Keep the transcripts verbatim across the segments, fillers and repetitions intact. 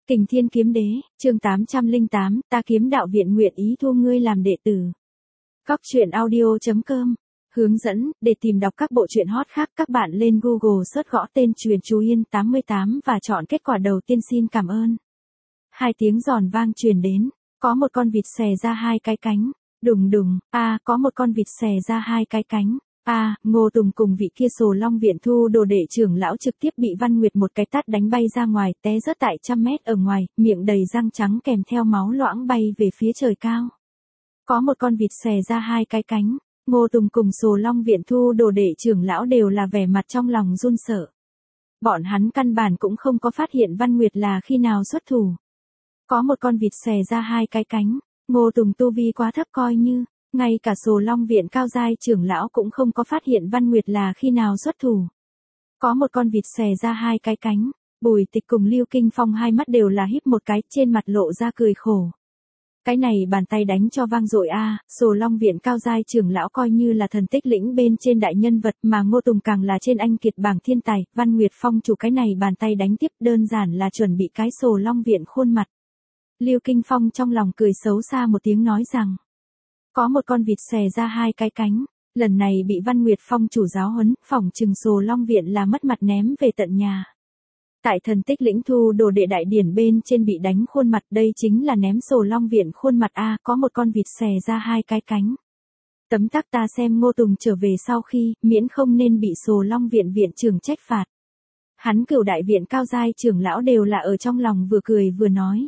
Kình Thiên Kiếm Đế, chương tám trăm lẻ tám, ta Kiếm Đạo Viện nguyện ý thu ngươi làm đệ tử. Góc truyện audio chấm com. Hướng dẫn, để tìm đọc các bộ truyện hot khác các bạn lên Google search gõ tên Truyền Chú Yên tám mươi tám và chọn kết quả đầu tiên. Xin cảm ơn. Hai tiếng giòn vang truyền đến, có một con vịt xè ra hai cái cánh, đùng đùng, a à, có một con vịt xè ra hai cái cánh. A, à, Ngô Tùng cùng vị kia Sồ Long Viện thu đồ đệ trưởng lão trực tiếp bị Văn Nguyệt một cái tát đánh bay ra ngoài, té rớt tại trăm mét ở ngoài, miệng đầy răng trắng kèm theo máu loãng bay về phía trời cao. Có một con vịt xè ra hai cái cánh, Ngô Tùng cùng Sồ Long Viện thu đồ đệ trưởng lão đều là vẻ mặt trong lòng run sợ. Bọn hắn căn bản cũng không có phát hiện Văn Nguyệt là khi nào xuất thủ. Có một con vịt xè ra hai cái cánh, Ngô Tùng tu vi quá thấp coi như ngay cả Sồ Long Viện cao giai trưởng lão cũng không có phát hiện Văn Nguyệt là khi nào xuất thủ. Có một con vịt xè ra hai cái cánh, Bùi Tịch cùng Lưu Kinh Phong hai mắt đều là híp một cái, trên mặt lộ ra cười khổ. Cái này bàn tay đánh cho vang dội a, à, Sồ Long Viện cao giai trưởng lão coi như là thần tích lĩnh bên trên đại nhân vật, mà Ngô Tùng càng là trên anh kiệt bảng thiên tài, Văn Nguyệt Phong chủ cái này bàn tay đánh tiếp đơn giản là chuẩn bị cái Sồ Long Viện khuôn mặt. Lưu Kinh Phong trong lòng cười xấu xa một tiếng nói rằng, có một con vịt xè ra hai cái cánh, lần này bị Văn Nguyệt Phong chủ giáo huấn, phỏng chừng Sồ Long Viện là mất mặt ném về tận nhà. Tại thần tích lĩnh thu đồ đệ đại điển bên trên bị đánh khuôn mặt, đây chính là ném Sồ Long Viện khuôn mặt a, à, có một con vịt xè ra hai cái cánh. Tấm tắc ta xem Ngô Tùng trở về sau khi, miễn không nên bị Sồ Long Viện viện trưởng trách phạt. Hắn Cửu Đại Viện cao giai trưởng lão đều là ở trong lòng vừa cười vừa nói.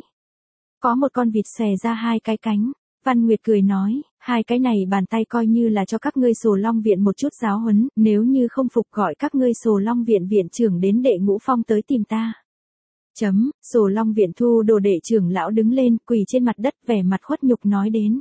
Có một con vịt xè ra hai cái cánh. Văn Nguyệt cười nói, hai cái này bàn tay coi như là cho các ngươi Sồ Long Viện một chút giáo huấn, nếu như không phục gọi các ngươi Sồ Long Viện viện trưởng đến đệ ngũ phong tới tìm ta. Chấm, Sồ Long Viện thu đồ đệ trưởng lão đứng lên, quỳ trên mặt đất vẻ mặt khuất nhục nói đến.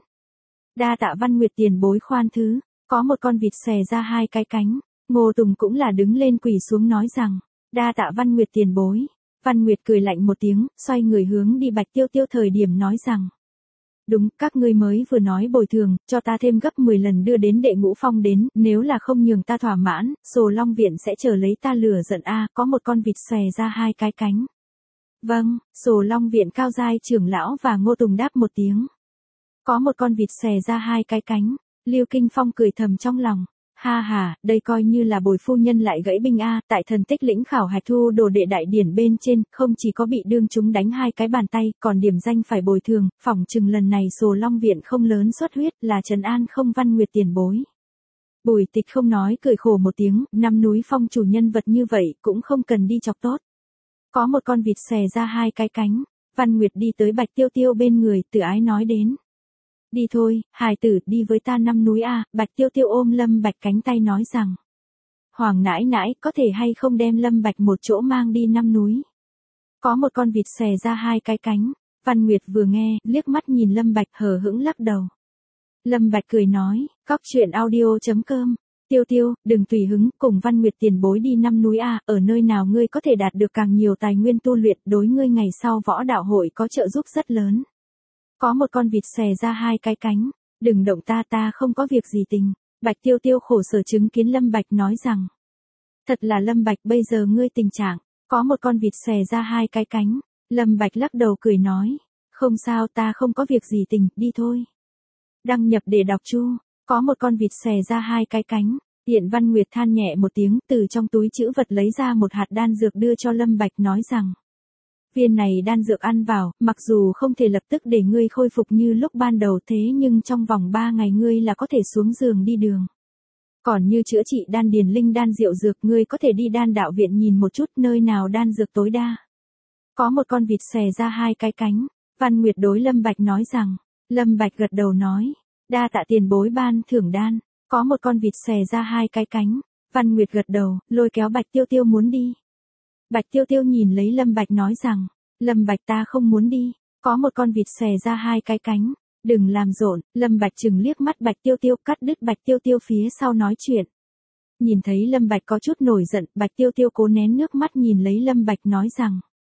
Đa tạ Văn Nguyệt tiền bối khoan thứ, có một con vịt xè ra hai cái cánh, Ngô Tùng cũng là đứng lên quỳ xuống nói rằng, đa tạ Văn Nguyệt tiền bối. Văn Nguyệt cười lạnh một tiếng, xoay người hướng đi Bạch Tiêu Tiêu thời điểm nói rằng. Đúng, các ngươi mới vừa nói bồi thường, cho ta thêm gấp mười lần đưa đến đệ ngũ phong đến, nếu là không nhường ta thỏa mãn, Sồ Long Viện sẽ chờ lấy ta lửa giận a, à, có một con vịt xòe ra hai cái cánh. Vâng, Sồ Long Viện cao giai trưởng lão và Ngô Tùng đáp một tiếng. Có một con vịt xòe ra hai cái cánh, Lưu Kinh Phong cười thầm trong lòng. Ha ha, đây coi như là bồi phu nhân lại gãy binh a, à, tại thần tích lĩnh khảo hạch thu đồ đệ đại điển bên trên, không chỉ có bị đương chúng đánh hai cái bàn tay, còn điểm danh phải bồi thường, phỏng chừng lần này Sồ Long Viện không lớn xuất huyết, là trấn an không Văn Nguyệt tiền bối. Bùi Tịch không nói cười khổ một tiếng, năm núi phong chủ nhân vật như vậy, cũng không cần đi chọc tốt. Có một con vịt xè ra hai cái cánh, Văn Nguyệt đi tới Bạch Tiêu Tiêu bên người, tự ái nói đến. Đi thôi, hài tử, đi với ta năm núi a, à, Bạch Tiêu Tiêu ôm Lâm Bạch cánh tay nói rằng. Hoàng nãi nãi, có thể hay không đem Lâm Bạch một chỗ mang đi năm núi. Có một con vịt xè ra hai cái cánh, Văn Nguyệt vừa nghe, liếc mắt nhìn Lâm Bạch hờ hững lắc đầu. Lâm Bạch cười nói, góc truyện audio chấm com, Tiêu Tiêu, đừng tùy hứng, cùng Văn Nguyệt tiền bối đi năm núi a, à, ở nơi nào ngươi có thể đạt được càng nhiều tài nguyên tu luyện, đối ngươi ngày sau võ đạo hội có trợ giúp rất lớn. Có một con vịt xè ra hai cái cánh, đừng động ta ta không có việc gì tình. Bạch Tiêu Tiêu khổ sở chứng kiến Lâm Bạch nói rằng. Thật là Lâm Bạch bây giờ ngươi tình trạng, có một con vịt xè ra hai cái cánh. Lâm Bạch lắc đầu cười nói, không sao ta không có việc gì tình, đi thôi. Đăng nhập để đọc chu, có một con vịt xè ra hai cái cánh. Tiện Văn Nguyệt than nhẹ một tiếng, từ trong túi trữ vật lấy ra một hạt đan dược đưa cho Lâm Bạch nói rằng. Viên này đan dược ăn vào, mặc dù không thể lập tức để ngươi khôi phục như lúc ban đầu thế nhưng trong vòng ba ngày ngươi là có thể xuống giường đi đường. Còn như chữa trị đan điền linh đan diệu dược ngươi có thể đi đan đạo viện nhìn một chút nơi nào đan dược tối đa. Có một con vịt xè ra hai cái cánh, Văn Nguyệt đối Lâm Bạch nói rằng, Lâm Bạch gật đầu nói, đa tạ tiền bối ban thưởng đan, có một con vịt xè ra hai cái cánh, Văn Nguyệt gật đầu, lôi kéo Bạch Tiêu Tiêu muốn đi. Bạch Tiêu Tiêu nhìn lấy Lâm Bạch nói rằng, Lâm Bạch ta không muốn đi, có một con vịt xè ra hai cái cánh, đừng làm rộn, Lâm Bạch chừng liếc mắt Bạch Tiêu Tiêu cắt đứt Bạch Tiêu Tiêu phía sau nói chuyện. Nhìn thấy Lâm Bạch có chút nổi giận, Bạch Tiêu Tiêu cố nén nước mắt nhìn lấy Lâm Bạch nói rằng,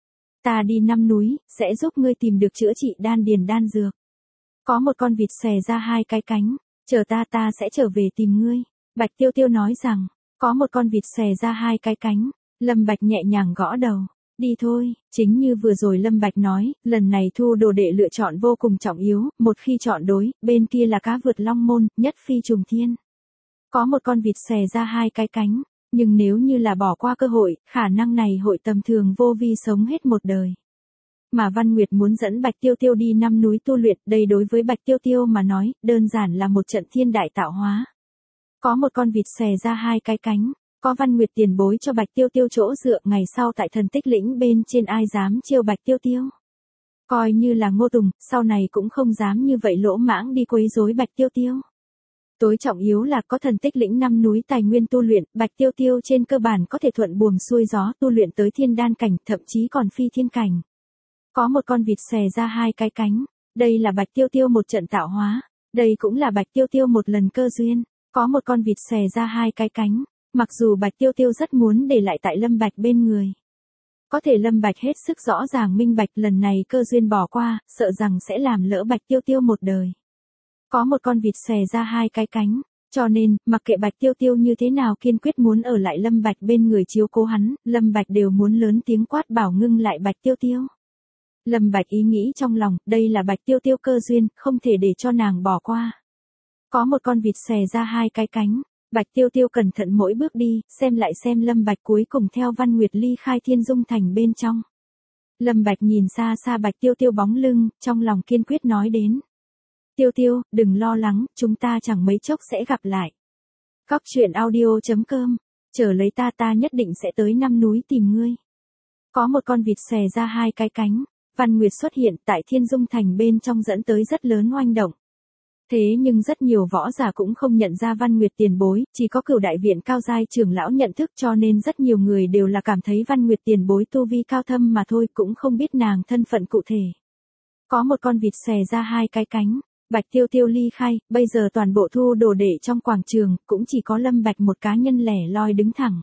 ta đi năm núi, sẽ giúp ngươi tìm được chữa trị đan điền đan dược. Có một con vịt xè ra hai cái cánh, chờ ta ta sẽ trở về tìm ngươi. Bạch Tiêu Tiêu nói rằng, có một con vịt xè ra hai cái cánh. Lâm Bạch nhẹ nhàng gõ đầu. Đi thôi, chính như vừa rồi Lâm Bạch nói, lần này thu đồ đệ lựa chọn vô cùng trọng yếu, một khi chọn đối, bên kia là cá vượt long môn, nhất phi trùng thiên. Có một con vịt xòe ra hai cái cánh, nhưng nếu như là bỏ qua cơ hội, khả năng này hội tầm thường vô vi sống hết một đời. Mà Văn Nguyệt muốn dẫn Bạch Tiêu Tiêu đi năm núi tu luyện, đây đối với Bạch Tiêu Tiêu mà nói, đơn giản là một trận thiên đại tạo hóa. Có một con vịt xòe ra hai cái cánh, có Văn Nguyệt tiền bối cho Bạch Tiêu Tiêu chỗ dựa, ngày sau tại thần tích lĩnh bên trên ai dám chiêu Bạch Tiêu Tiêu. Coi như là Ngô Tùng, sau này cũng không dám như vậy lỗ mãng đi quấy rối Bạch Tiêu Tiêu. Tối trọng yếu là có thần tích lĩnh năm núi tài nguyên tu luyện, Bạch Tiêu Tiêu trên cơ bản có thể thuận buồm xuôi gió tu luyện tới thiên đan cảnh, thậm chí còn phi thiên cảnh. Có một con vịt xòe ra hai cái cánh, đây là Bạch Tiêu Tiêu một trận tạo hóa, đây cũng là Bạch Tiêu Tiêu một lần cơ duyên. Có một con vịt xòe ra hai cái cánh, mặc dù Bạch Tiêu Tiêu rất muốn để lại tại Lâm Bạch bên người. Có thể Lâm Bạch hết sức rõ ràng minh bạch lần này cơ duyên bỏ qua, sợ rằng sẽ làm lỡ Bạch Tiêu Tiêu một đời. Có một con vịt xòe ra hai cái cánh, cho nên, mặc kệ Bạch Tiêu Tiêu như thế nào kiên quyết muốn ở lại Lâm Bạch bên người chiếu cố hắn, Lâm Bạch đều muốn lớn tiếng quát bảo ngưng lại Bạch Tiêu Tiêu. Lâm Bạch ý nghĩ trong lòng, đây là Bạch Tiêu Tiêu cơ duyên, không thể để cho nàng bỏ qua. Có một con vịt xòe ra hai cái cánh, Bạch Tiêu Tiêu cẩn thận mỗi bước đi, xem lại xem Lâm Bạch cuối cùng theo Văn Nguyệt ly khai Thiên Dung Thành bên trong. Lâm Bạch nhìn xa xa Bạch Tiêu Tiêu bóng lưng, trong lòng kiên quyết nói đến. Tiêu Tiêu, đừng lo lắng, chúng ta chẳng mấy chốc sẽ gặp lại. Cóc truyện audio chấm com, chờ lấy ta ta nhất định sẽ tới năm núi tìm ngươi. Có một con vịt xòe ra hai cái cánh, Văn Nguyệt xuất hiện tại Thiên Dung Thành bên trong dẫn tới rất lớn oanh động. Thế nhưng rất nhiều võ giả cũng không nhận ra Văn Nguyệt tiền bối, chỉ có Cửu Đại Viện cao giai trưởng lão nhận thức, cho nên rất nhiều người đều là cảm thấy Văn Nguyệt tiền bối tu vi cao thâm mà thôi, cũng không biết nàng thân phận cụ thể. Có một con vịt xòe ra hai cái cánh, Bạch Tiêu Tiêu ly khai, bây giờ toàn bộ thu đồ đệ trong quảng trường, cũng chỉ có Lâm Bạch một cá nhân lẻ loi đứng thẳng.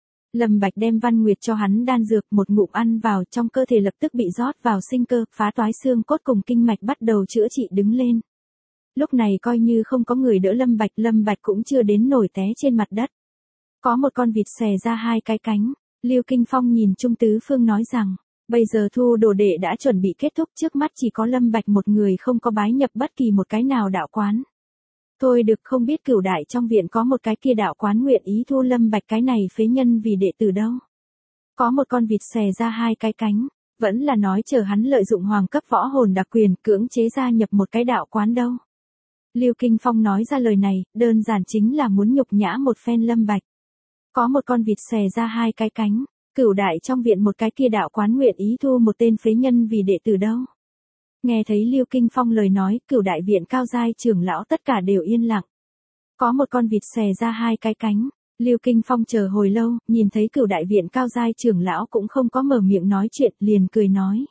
Lâm Bạch đem Văn Nguyệt cho hắn đan dược, một ngụm ăn vào, trong cơ thể lập tức bị rót vào sinh cơ, phá toái xương cốt cùng kinh mạch bắt đầu chữa trị đứng lên. Lúc này coi như không có người đỡ Lâm Bạch, Lâm Bạch cũng chưa đến nổi té trên mặt đất. Có một con vịt xòe ra hai cái cánh, Lưu Kinh Phong nhìn Trung Tứ Phương nói rằng, bây giờ thu đồ đệ đã chuẩn bị kết thúc, trước mắt chỉ có Lâm Bạch một người không có bái nhập bất kỳ một cái nào đạo quán. Thôi được, không biết Cửu Đại trong viện có một cái kia đạo quán nguyện ý thu Lâm Bạch cái này phế nhân vì đệ tử đâu. Có một con vịt xòe ra hai cái cánh, vẫn là nói chờ hắn lợi dụng hoàng cấp võ hồn đặc quyền cưỡng chế gia nhập một cái đạo quán đâu. Lưu Kinh Phong nói ra lời này, đơn giản chính là muốn nhục nhã một phen Lâm Bạch. Có một con vịt xòe ra hai cái cánh, Cửu Đại trong viện một cái kia đạo quán nguyện ý thu một tên phế nhân vì đệ tử đâu. Nghe thấy Lưu Kinh Phong lời nói, Cửu Đại viện cao giai trưởng lão tất cả đều yên lặng. Có một con vịt xòe ra hai cái cánh, Lưu Kinh Phong chờ hồi lâu, nhìn thấy Cửu Đại viện cao giai trưởng lão cũng không có mở miệng nói chuyện, liền cười nói.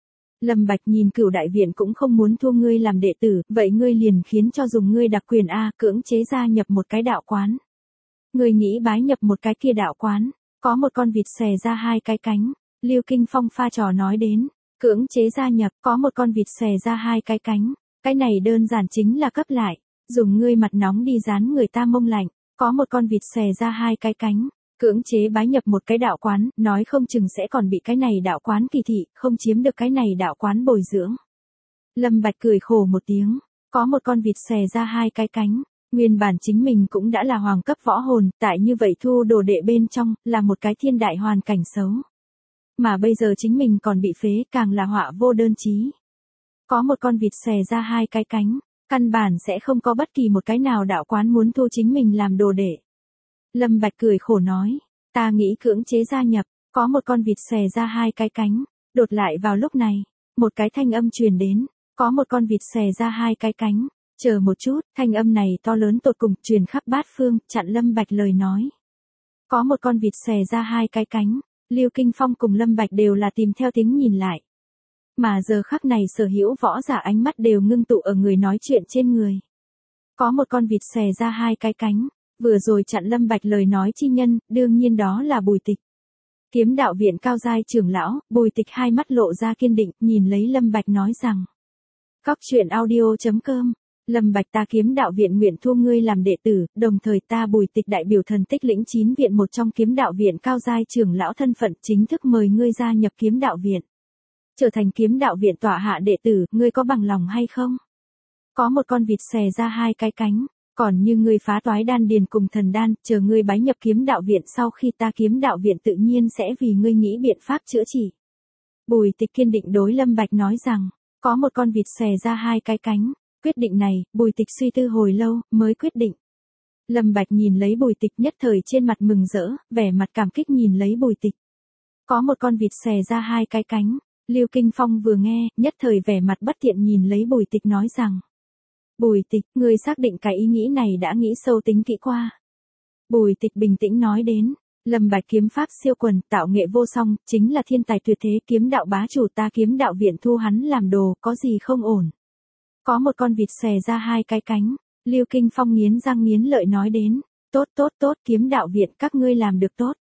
Lâm Bạch nhìn Cửu Đại viện cũng không muốn thu ngươi làm đệ tử, vậy ngươi liền khiến cho dùng ngươi đặc quyền a, cưỡng chế gia nhập một cái đạo quán. Ngươi nghĩ bái nhập một cái kia đạo quán, có một con vịt xòe ra hai cái cánh, Lưu Kinh Phong pha trò nói đến, cưỡng chế gia nhập, có một con vịt xòe ra hai cái cánh, cái này đơn giản chính là cấp lại, dùng ngươi mặt nóng đi dán người ta mông lạnh, có một con vịt xòe ra hai cái cánh. Cưỡng chế bái nhập một cái đạo quán, nói không chừng sẽ còn bị cái này đạo quán kỳ thị, không chiếm được cái này đạo quán bồi dưỡng. Lâm Bạch cười khổ một tiếng, có một con vịt xòe ra hai cái cánh, nguyên bản chính mình cũng đã là hoàng cấp võ hồn, tại như vậy thu đồ đệ bên trong, là một cái thiên đại hoàn cảnh xấu. Mà bây giờ chính mình còn bị phế, càng là họa vô đơn chí. Có một con vịt xòe ra hai cái cánh, căn bản sẽ không có bất kỳ một cái nào đạo quán muốn thu chính mình làm đồ đệ. Lâm Bạch cười khổ nói, ta nghĩ cưỡng chế gia nhập, có một con vịt xòe ra hai cái cánh, đột lại vào lúc này, một cái thanh âm truyền đến, có một con vịt xòe ra hai cái cánh, chờ một chút, thanh âm này to lớn tột cùng, truyền khắp bát phương, chặn Lâm Bạch lời nói. Có một con vịt xòe ra hai cái cánh, Lưu Kinh Phong cùng Lâm Bạch đều là tìm theo tiếng nhìn lại. Mà giờ khắc này sở hữu võ giả ánh mắt đều ngưng tụ ở người nói chuyện trên người. Có một con vịt xòe ra hai cái cánh. Vừa rồi chặn Lâm Bạch lời nói chi nhân, đương nhiên đó là Bùi Tịch. Kiếm đạo viện cao giai trưởng lão, Bùi Tịch hai mắt lộ ra kiên định, nhìn lấy Lâm Bạch nói rằng. Cóc truyện audio chấm com Lâm Bạch, ta Kiếm Đạo Viện nguyện thu ngươi làm đệ tử, đồng thời ta Bùi Tịch đại biểu thần tích lĩnh chín viện một trong Kiếm Đạo Viện cao giai trưởng lão thân phận chính thức mời ngươi gia nhập Kiếm Đạo Viện. Trở thành Kiếm Đạo Viện tọa hạ đệ tử, ngươi có bằng lòng hay không? Có một con vịt xè ra hai cái cánh, còn như ngươi phá toái đan điền cùng thần đan, chờ ngươi bái nhập Kiếm Đạo Viện sau khi ta Kiếm Đạo Viện tự nhiên sẽ vì ngươi nghĩ biện pháp chữa trị. Bùi Tịch kiên định đối Lâm Bạch nói rằng, có một con vịt xè ra hai cái cánh. Quyết định này, Bùi Tịch suy tư hồi lâu, mới quyết định. Lâm Bạch nhìn lấy Bùi Tịch nhất thời trên mặt mừng rỡ, vẻ mặt cảm kích nhìn lấy Bùi Tịch. Có một con vịt xè ra hai cái cánh, Lưu Kinh Phong vừa nghe, nhất thời vẻ mặt bất thiện nhìn lấy Bùi Tịch nói rằng. Bùi Tịch, ngươi xác định cái ý nghĩ này đã nghĩ sâu tính kỹ qua. Bùi Tịch bình tĩnh nói đến, Lâm Bạch kiếm pháp siêu quần, tạo nghệ vô song, chính là thiên tài tuyệt thế kiếm đạo bá chủ ta Kiếm Đạo Viện thu hắn làm đồ, có gì không ổn. Có một con vịt xè ra hai cái cánh, Lưu Kinh Phong nghiến răng nghiến lợi nói đến, tốt tốt tốt Kiếm Đạo Viện các ngươi làm được tốt.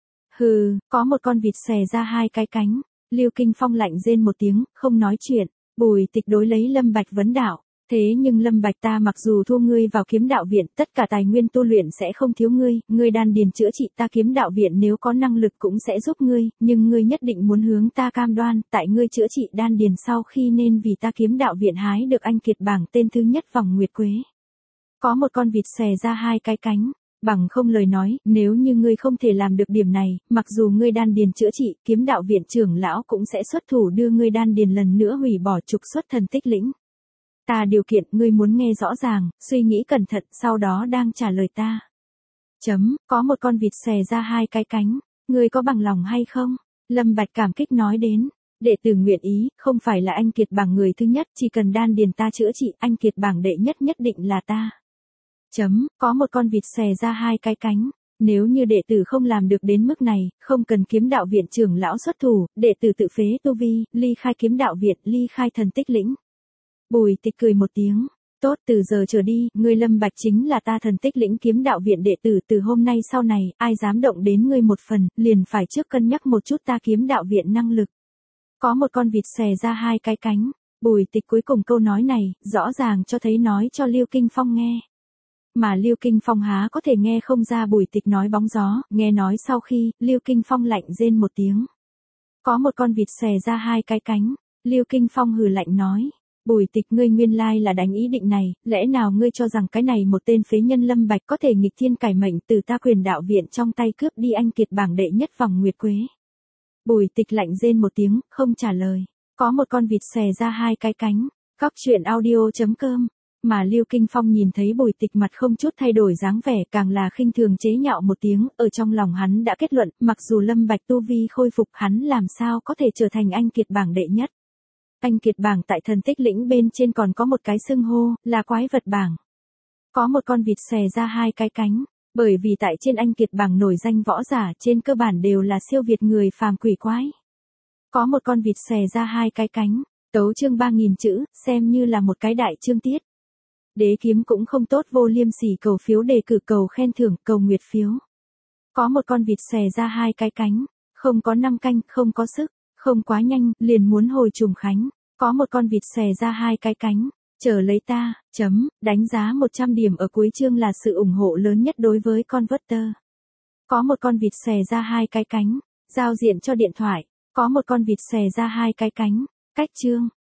Hừ, có một con vịt xè ra hai cái cánh, Lưu Kinh Phong lạnh rên một tiếng, không nói chuyện. Bùi Tịch đối lấy Lâm Bạch vấn đạo, thế nhưng Lâm Bạch ta mặc dù thu ngươi vào Kiếm Đạo Viện, tất cả tài nguyên tu luyện sẽ không thiếu ngươi, ngươi đan điền chữa trị ta Kiếm Đạo Viện nếu có năng lực cũng sẽ giúp ngươi, nhưng ngươi nhất định muốn hướng ta cam đoan, tại ngươi chữa trị đan điền sau khi nên vì ta Kiếm Đạo Viện hái được anh kiệt bảng tên thứ nhất vòng nguyệt quế. Có một con vịt xè ra hai cái cánh, bằng không lời nói, nếu như ngươi không thể làm được điểm này, mặc dù ngươi đan điền chữa trị, Kiếm Đạo Viện trưởng lão cũng sẽ xuất thủ đưa ngươi đan điền lần nữa hủy bỏ trục xuất thần tích lĩnh. Ta điều kiện ngươi muốn nghe rõ ràng, suy nghĩ cẩn thận, sau đó đang trả lời ta. Chấm, có một con vịt xè ra hai cái cánh, ngươi có bằng lòng hay không? Lâm Bạch cảm kích nói đến, đệ tử nguyện ý, không phải là anh kiệt bảng người thứ nhất, chỉ cần đan điền ta chữa trị, anh kiệt bảng đệ nhất nhất định là ta. Chấm, có một con vịt xè ra hai cái cánh, nếu như đệ tử không làm được đến mức này, không cần Kiếm Đạo Viện trưởng lão xuất thủ, đệ tử tự phế tu vi, ly khai Kiếm Đạo Viện, ly khai thần tích lĩnh. Bùi Tịch cười một tiếng, tốt từ giờ trở đi, ngươi Lâm Bạch chính là ta thần tích lĩnh Kiếm Đạo Viện đệ tử từ hôm nay sau này, ai dám động đến ngươi một phần, liền phải trước cân nhắc một chút ta Kiếm Đạo Viện năng lực. Có một con vịt xè ra hai cái cánh, Bùi Tịch cuối cùng câu nói này, rõ ràng cho thấy nói cho Lưu Kinh Phong nghe. Mà Lưu Kinh Phong há có thể nghe không ra Bùi Tịch nói bóng gió, nghe nói sau khi, Lưu Kinh Phong lạnh rên một tiếng. Có một con vịt xè ra hai cái cánh, Lưu Kinh Phong hừ lạnh nói. Bùi Tịch ngươi nguyên lai là đánh ý định này, lẽ nào ngươi cho rằng cái này một tên phế nhân Lâm Bạch có thể nghịch thiên cải mệnh từ ta Quyền Đạo Viện trong tay cướp đi anh kiệt bảng đệ nhất vòng nguyệt quế. Bùi Tịch lạnh rên một tiếng, không trả lời. Có một con vịt xè ra hai cái cánh, Góc Truyện Audio chấm com. Mà Lưu Kinh Phong nhìn thấy Bùi Tịch mặt không chút thay đổi dáng vẻ, càng là khinh thường chế nhạo một tiếng, ở trong lòng hắn đã kết luận, mặc dù Lâm Bạch tu vi khôi phục hắn làm sao có thể trở thành anh kiệt bảng đệ nhất. Anh kiệt bảng tại thần tích lĩnh bên trên còn có một cái xưng hô, là quái vật bảng. Có một con vịt xè ra hai cái cánh, bởi vì tại trên anh kiệt bảng nổi danh võ giả trên cơ bản đều là siêu việt người phàm quỷ quái. Có một con vịt xè ra hai cái cánh, tấu chương ba nghìn chữ, xem như là một cái đại chương tiết. Đế kiếm cũng không tốt vô liêm sỉ cầu phiếu đề cử cầu khen thưởng cầu nguyệt phiếu. Có một con vịt xè ra hai cái cánh, không có năm canh, không có sức, không quá nhanh, liền muốn hồi trùng khánh. Có một con vịt xè ra hai cái cánh, chờ lấy ta, chấm, đánh giá một trăm điểm ở cuối chương là sự ủng hộ lớn nhất đối với Converter. Có một con vịt xè ra hai cái cánh, giao diện cho điện thoại. Có một con vịt xè ra hai cái cánh, cách chương.